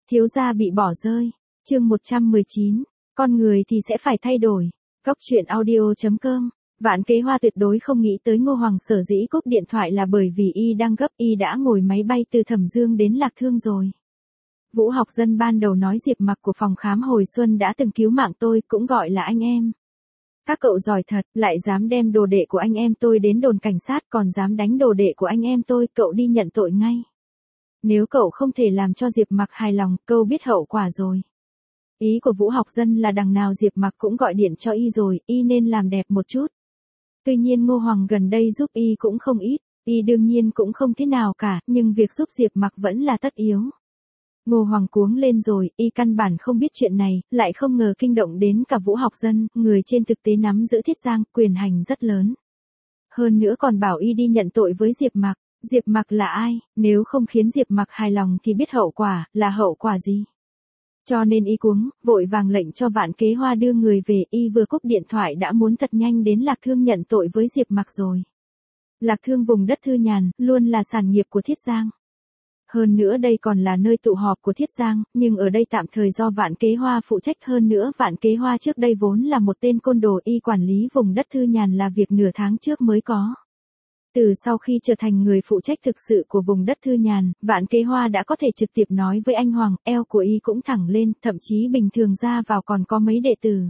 Thiếu gia bị bỏ rơi. Chương 119. Con người thì sẽ phải thay đổi. Góc truyện audio.com. Vạn Kế Hoa tuyệt đối không nghĩ tới Ngô Hoàng sở dĩ cúp điện thoại là bởi vì y đang gấp, y đã ngồi máy bay từ Thẩm Dương đến Lạc Thương rồi. Vũ Học Dân ban đầu nói Diệp Mặc của phòng khám hồi xuân đã từng cứu mạng tôi, cũng gọi là anh em. Các cậu giỏi thật, lại dám đem đồ đệ của anh em tôi đến đồn cảnh sát, còn dám đánh đồ đệ của anh em tôi, cậu đi nhận tội ngay. Nếu cậu không thể làm cho Diệp Mặc hài lòng, cậu biết hậu quả rồi. Ý của Vũ Học Dân là đằng nào Diệp Mặc cũng gọi điện cho y rồi, y nên làm đẹp một chút. Tuy nhiên Ngô Hoàng gần đây giúp y cũng không ít, y đương nhiên cũng không thế nào cả, nhưng việc giúp Diệp Mặc vẫn là tất yếu. Ngô Hoàng cuống lên rồi, y căn bản không biết chuyện này, lại không ngờ kinh động đến cả Vũ Học Dân, người trên thực tế nắm giữ Thiết Giang, quyền hành rất lớn. Hơn nữa còn bảo y đi nhận tội với Diệp Mặc. Diệp Mặc là ai, nếu không khiến Diệp Mặc hài lòng thì biết hậu quả, là hậu quả gì. Cho nên y cuống, vội vàng lệnh cho Vạn Kế Hoa đưa người về, y vừa cúp điện thoại đã muốn thật nhanh đến Lạc Thương nhận tội với Diệp Mặc rồi. Lạc Thương vùng đất Thư Nhàn, luôn là sản nghiệp của Thiết Giang. Hơn nữa đây còn là nơi tụ họp của Thiết Giang, nhưng ở đây tạm thời do Vạn Kế Hoa phụ trách, hơn nữa Vạn Kế Hoa trước đây vốn là một tên côn đồ, y quản lý vùng đất Thư Nhàn là việc nửa tháng trước mới có. Từ sau khi trở thành người phụ trách thực sự của vùng đất Thư Nhàn, Vạn Kế Hoa đã có thể trực tiếp nói với anh Hoàng, eo của y cũng thẳng lên, thậm chí bình thường ra vào còn có mấy đệ tử.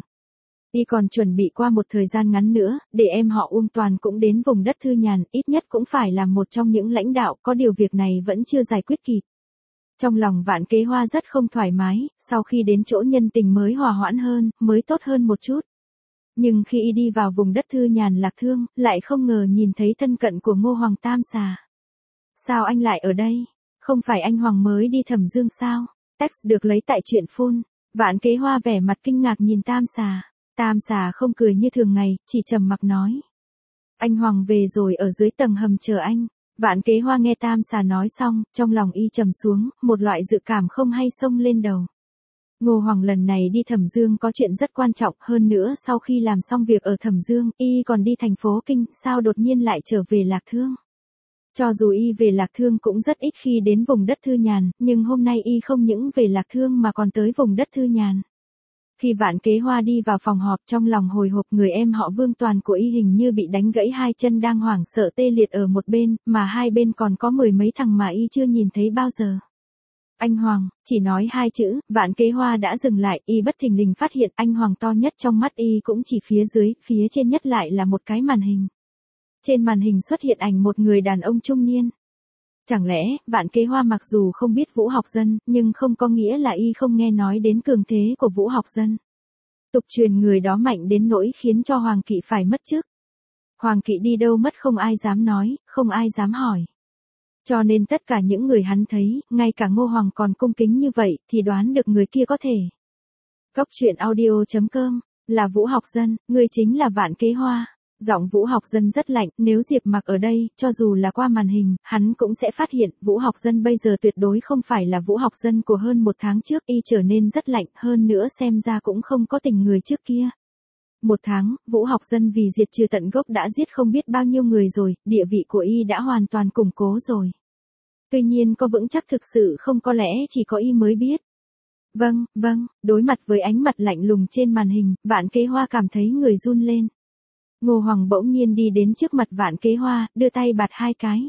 Y còn chuẩn bị qua một thời gian ngắn nữa, để em họ Uông Toàn cũng đến vùng đất Thư Nhàn, ít nhất cũng phải là một trong những lãnh đạo, có điều việc này vẫn chưa giải quyết kịp. Trong lòng Vạn Kế Hoa rất không thoải mái, sau khi đến chỗ nhân tình mới hòa hoãn hơn, mới tốt hơn một chút. Nhưng khi y đi vào vùng đất Thư Nhàn Lạc Thương, lại không ngờ nhìn thấy thân cận của Ngô Hoàng Tam Xà. Sao anh lại ở đây? Không phải anh Hoàng mới đi Thẩm Dương sao? Text được lấy tại truyện Phun. Vạn Kế Hoa vẻ mặt kinh ngạc nhìn Tam Xà. Tam Xà không cười như thường ngày, chỉ trầm mặc nói. Anh Hoàng về rồi, ở dưới tầng hầm chờ anh. Vạn Kế Hoa nghe Tam Xà nói xong, trong lòng y trầm xuống, một loại dự cảm không hay xông lên đầu. Ngô Hoàng lần này đi Thẩm Dương có chuyện rất quan trọng, hơn nữa sau khi làm xong việc ở Thẩm Dương, y còn đi thành phố Kinh, sao đột nhiên lại trở về Lạc Thương. Cho dù y về Lạc Thương cũng rất ít khi đến vùng đất Thư Nhàn, nhưng hôm nay y không những về Lạc Thương mà còn tới vùng đất Thư Nhàn. Khi Vạn Kế Hoa đi vào phòng họp, trong lòng hồi hộp, người em họ Vương Toàn của y hình như bị đánh gãy hai chân đang hoảng sợ tê liệt ở một bên, mà hai bên còn có mười mấy thằng mà y chưa nhìn thấy bao giờ. Anh Hoàng, chỉ nói hai chữ, Vạn Kế Hoa đã dừng lại, y bất thình lình phát hiện anh Hoàng to nhất trong mắt y cũng chỉ phía dưới, phía trên nhất lại là một cái màn hình. Trên màn hình xuất hiện ảnh một người đàn ông trung niên. Chẳng lẽ, Vạn Kế Hoa mặc dù không biết Vũ Học Dân, nhưng không có nghĩa là y không nghe nói đến cường thế của Vũ Học Dân. Tục truyền người đó mạnh đến nỗi khiến cho Hoàng Kỵ phải mất chức. Hoàng Kỵ đi đâu mất không ai dám nói, không ai dám hỏi. Cho nên tất cả những người hắn thấy, ngay cả Ngô Hoàng còn cung kính như vậy, thì đoán được người kia có thể. Góc truyện audio.com, là Vũ Học Dân, người chính là Vạn Kế Hoa. Giọng Vũ Học Dân rất lạnh, nếu Diệp Mặc ở đây, cho dù là qua màn hình, hắn cũng sẽ phát hiện, Vũ Học Dân bây giờ tuyệt đối không phải là Vũ Học Dân của hơn một tháng trước, y trở nên rất lạnh, hơn nữa xem ra cũng không có tình người trước kia. Một tháng, Vũ Học Dân vì diệt trừ tận gốc đã giết không biết bao nhiêu người rồi, địa vị của y đã hoàn toàn củng cố rồi. Tuy nhiên có vững chắc thực sự không, có lẽ chỉ có y mới biết. Vâng, đối mặt với ánh mặt lạnh lùng trên màn hình, Vạn Kế Hoa cảm thấy người run lên. Ngô Hoàng bỗng nhiên đi đến trước mặt Vạn Kế Hoa, đưa tay bạt hai cái.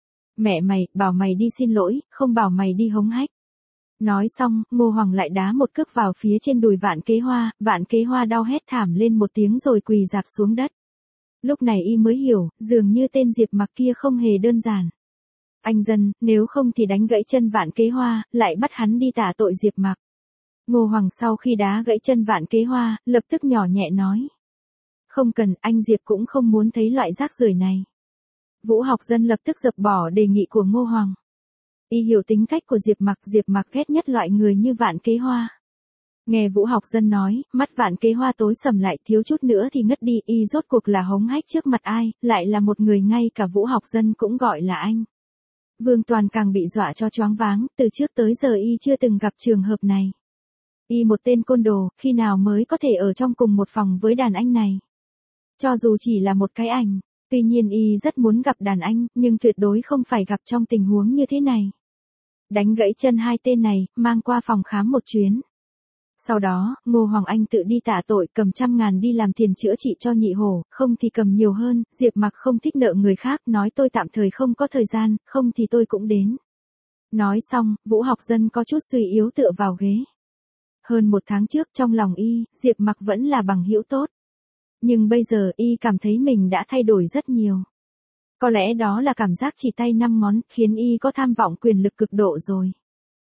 Mẹ mày, bảo mày đi xin lỗi, không bảo mày đi hống hách. Nói xong, Ngô Hoàng lại đá một cước vào phía trên đùi Vạn Kế Hoa đau hét thảm lên một tiếng rồi quỳ rạp xuống đất. Lúc này y mới hiểu, dường như tên Diệp Mặc kia không hề đơn giản. Anh Dân, nếu không thì đánh gãy chân Vạn Kế Hoa, lại bắt hắn đi tạ tội Diệp Mặc. Ngô Hoàng sau khi đá gãy chân Vạn Kế Hoa, lập tức nhỏ nhẹ nói. Không cần, anh Diệp cũng không muốn thấy loại rác rưởi này. Vũ Học Dân lập tức dập bỏ đề nghị của Ngô Hoàng. Y hiểu tính cách của Diệp Mặc ghét nhất loại người như Vạn Kế Hoa. Nghe Vũ Học Dân nói, mắt Vạn Kế Hoa tối sầm lại, thiếu chút nữa thì ngất đi, y rốt cuộc là hống hách trước mặt ai, lại là một người ngay cả Vũ Học Dân cũng gọi là anh. Vương Toàn càng bị dọa cho choáng váng, từ trước tới giờ y chưa từng gặp trường hợp này. Y một tên côn đồ, khi nào mới có thể ở trong cùng một phòng với đàn anh này. Cho dù chỉ là một cái ảnh, tuy nhiên y rất muốn gặp đàn anh, nhưng tuyệt đối không phải gặp trong tình huống như thế này. đánh gãy chân hai tên này, mang qua phòng khám một chuyến. Sau đó, Ngô Hoàng Anh tự đi tạ tội cầm 100.000 đi làm tiền chữa trị cho nhị hổ, không thì cầm nhiều hơn, Diệp Mặc không thích nợ người khác, nói tôi tạm thời không có thời gian, không thì tôi cũng đến. Nói xong, Vũ Học Dân có chút suy yếu tựa vào ghế. Hơn một tháng trước trong lòng y, Diệp Mặc vẫn là bằng hữu tốt. Nhưng bây giờ y cảm thấy mình đã thay đổi rất nhiều. Có lẽ đó là cảm giác chỉ tay 5 ngón, khiến y có tham vọng quyền lực cực độ rồi.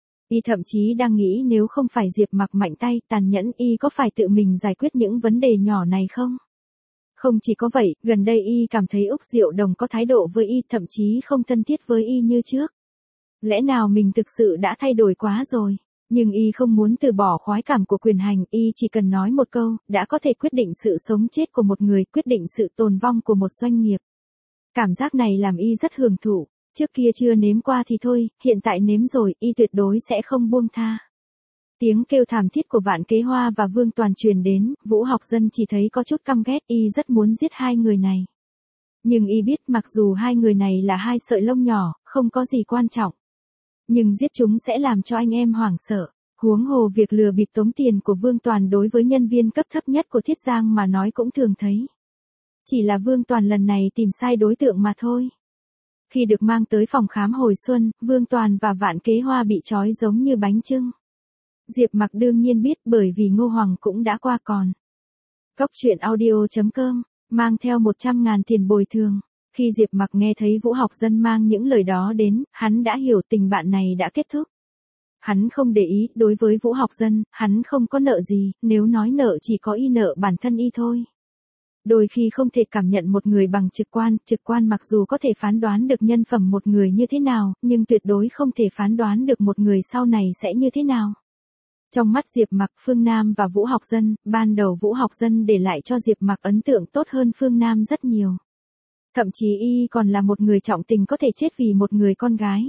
Y thậm chí đang nghĩ nếu không phải Diệp Mặc mạnh tay, tàn nhẫn y có phải tự mình giải quyết những vấn đề nhỏ này không? Không chỉ có vậy, gần đây y cảm thấy Úc Diệu Đồng có thái độ với y, thậm chí không thân thiết với y như trước. Lẽ nào mình thực sự đã thay đổi quá rồi? Nhưng y không muốn từ bỏ khoái cảm của quyền hành, y chỉ cần nói một câu, đã có thể quyết định sự sống chết của một người, quyết định sự tồn vong của một doanh nghiệp. Cảm giác này làm y rất hưởng thụ, trước kia chưa nếm qua thì thôi, hiện tại nếm rồi, y tuyệt đối sẽ không buông tha. Tiếng kêu thảm thiết của Vạn Kế Hoa và Vương Toàn truyền đến, Vũ Học Dân chỉ thấy có chút căm ghét, y rất muốn giết hai người này. Nhưng y biết mặc dù hai người này là hai sợi lông nhỏ, không có gì quan trọng. Nhưng giết chúng sẽ làm cho anh em hoảng sợ. Huống hồ việc lừa bịp tống tiền của Vương Toàn đối với nhân viên cấp thấp nhất của Thiết Giang mà nói cũng thường thấy. Chỉ là Vương Toàn lần này tìm sai đối tượng mà thôi. Khi được mang tới phòng khám hồi xuân, Vương Toàn và Vạn Kế Hoa bị trói giống như bánh chưng. Diệp Mặc đương nhiên biết bởi vì Ngô Hoàng cũng đã qua còn. Cốc truyện audio.com, mang theo 100.000 tiền bồi thường. Khi Diệp Mặc nghe thấy Vũ Học Dân mang những lời đó đến, hắn đã hiểu tình bạn này đã kết thúc. Hắn không để ý, đối với Vũ Học Dân, hắn không có nợ gì, nếu nói nợ chỉ có y nợ bản thân y thôi. Đôi khi không thể cảm nhận một người bằng trực quan mặc dù có thể phán đoán được nhân phẩm một người như thế nào, nhưng tuyệt đối không thể phán đoán được một người sau này sẽ như thế nào. Trong mắt Diệp Mặc, Phương Nam và Vũ Học Dân, ban đầu Vũ Học Dân để lại cho Diệp Mặc ấn tượng tốt hơn Phương Nam rất nhiều. Thậm chí y còn là một người trọng tình có thể chết vì một người con gái.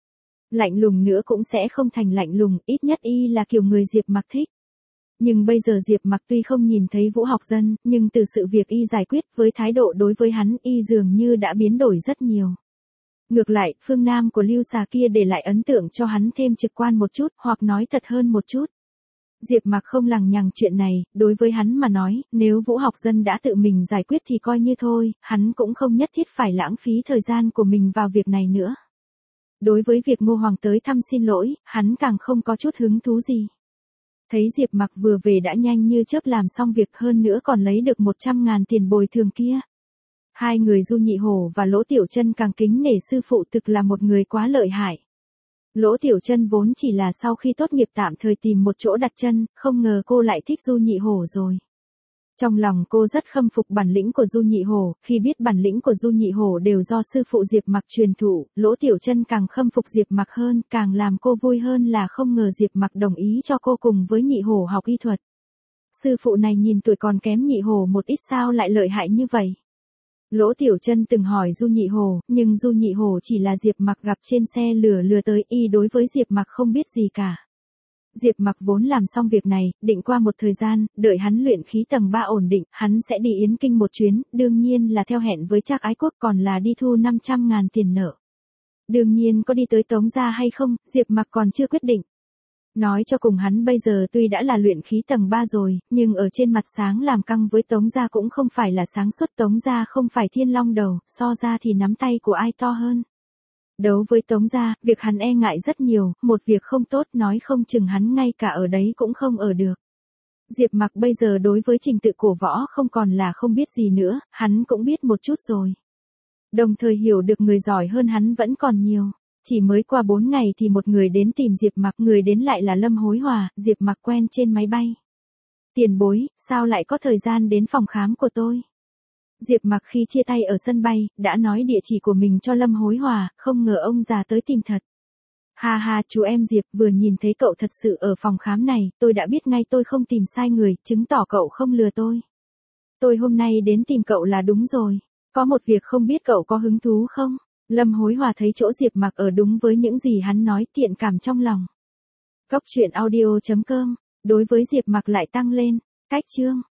Lạnh lùng nữa cũng sẽ không thành lạnh lùng, ít nhất y là kiểu người Diệp Mặc thích. Nhưng bây giờ Diệp Mặc tuy không nhìn thấy Vũ Học Dân, nhưng từ sự việc y giải quyết với thái độ đối với hắn, y dường như đã biến đổi rất nhiều. Ngược lại, Phương Nam của Lưu Xà kia để lại ấn tượng cho hắn thêm trực quan một chút, hoặc nói thật hơn một chút. Diệp Mặc không lằng nhằng chuyện này, đối với hắn mà nói, nếu Vũ Học Dân đã tự mình giải quyết thì coi như thôi, hắn cũng không nhất thiết phải lãng phí thời gian của mình vào việc này nữa. Đối với việc Ngô Hoàng tới thăm xin lỗi, hắn càng không có chút hứng thú gì. Thấy Diệp Mặc vừa về đã nhanh như chớp làm xong việc, hơn nữa còn lấy được 100.000 tiền bồi thường kia. Hai người Du Nhị Hổ và Lỗ Tiểu Chân càng kính nể sư phụ, thực là một người quá lợi hại. Lỗ Tiểu Chân vốn chỉ là sau khi tốt nghiệp tạm thời tìm một chỗ đặt chân, không ngờ cô lại thích Du Nhị Hổ rồi. Trong lòng cô rất khâm phục bản lĩnh của Du Nhị Hổ, khi biết bản lĩnh của Du Nhị Hổ đều do sư phụ Diệp Mặc truyền thụ, Lỗ Tiểu Chân càng khâm phục Diệp Mặc hơn, càng làm cô vui hơn là không ngờ Diệp Mặc đồng ý cho cô cùng với Nhị Hổ học y thuật. Sư phụ này nhìn tuổi còn kém Nhị Hổ một ít sao lại lợi hại như vậy? Lỗ Tiểu Chân từng hỏi Du Nhị Hổ, nhưng Du Nhị Hổ chỉ là Diệp Mặc gặp trên xe lừa tới, y đối với Diệp Mặc không biết gì cả. Diệp Mặc vốn làm xong việc này, định qua một thời gian, đợi hắn luyện khí tầng 3 ổn định, hắn sẽ đi Yến Kinh một chuyến, đương nhiên là theo hẹn với Trác Ái Quốc, còn là đi thu 500.000 tiền nợ. Đương nhiên có đi tới Tống gia hay không, Diệp Mặc còn chưa quyết định. Nói cho cùng hắn bây giờ tuy đã là luyện khí tầng 3 rồi, nhưng ở trên mặt sáng làm căng với Tống gia cũng không phải là sáng suốt, Tống gia không phải thiên long đầu, so ra thì nắm tay của ai to hơn. Đấu với Tống gia, việc hắn e ngại rất nhiều, một việc không tốt nói không chừng hắn ngay cả ở đấy cũng không ở được. Diệp Mặc bây giờ đối với trình tự cổ võ không còn là không biết gì nữa, hắn cũng biết một chút rồi. Đồng thời hiểu được người giỏi hơn hắn vẫn còn nhiều. Chỉ mới qua 4 ngày thì một người đến tìm Diệp Mặc, người đến lại là Lâm Hối Hòa, Diệp Mặc quen trên máy bay. Tiền bối, sao lại có thời gian đến phòng khám của tôi? Diệp Mặc khi chia tay ở sân bay, đã nói địa chỉ của mình cho Lâm Hối Hòa, không ngờ ông già tới tìm thật. Ha ha, chú em Diệp, vừa nhìn thấy cậu thật sự ở phòng khám này, tôi đã biết ngay tôi không tìm sai người, chứng tỏ cậu không lừa tôi. Tôi hôm nay đến tìm cậu là đúng rồi. Có một việc không biết cậu có hứng thú không? Lâm Hối Hòa thấy chỗ Diệp Mặc ở đúng với những gì hắn nói, thiện cảm trong lòng. Cốc truyện audio.com, đối với Diệp Mặc lại tăng lên. Cách chương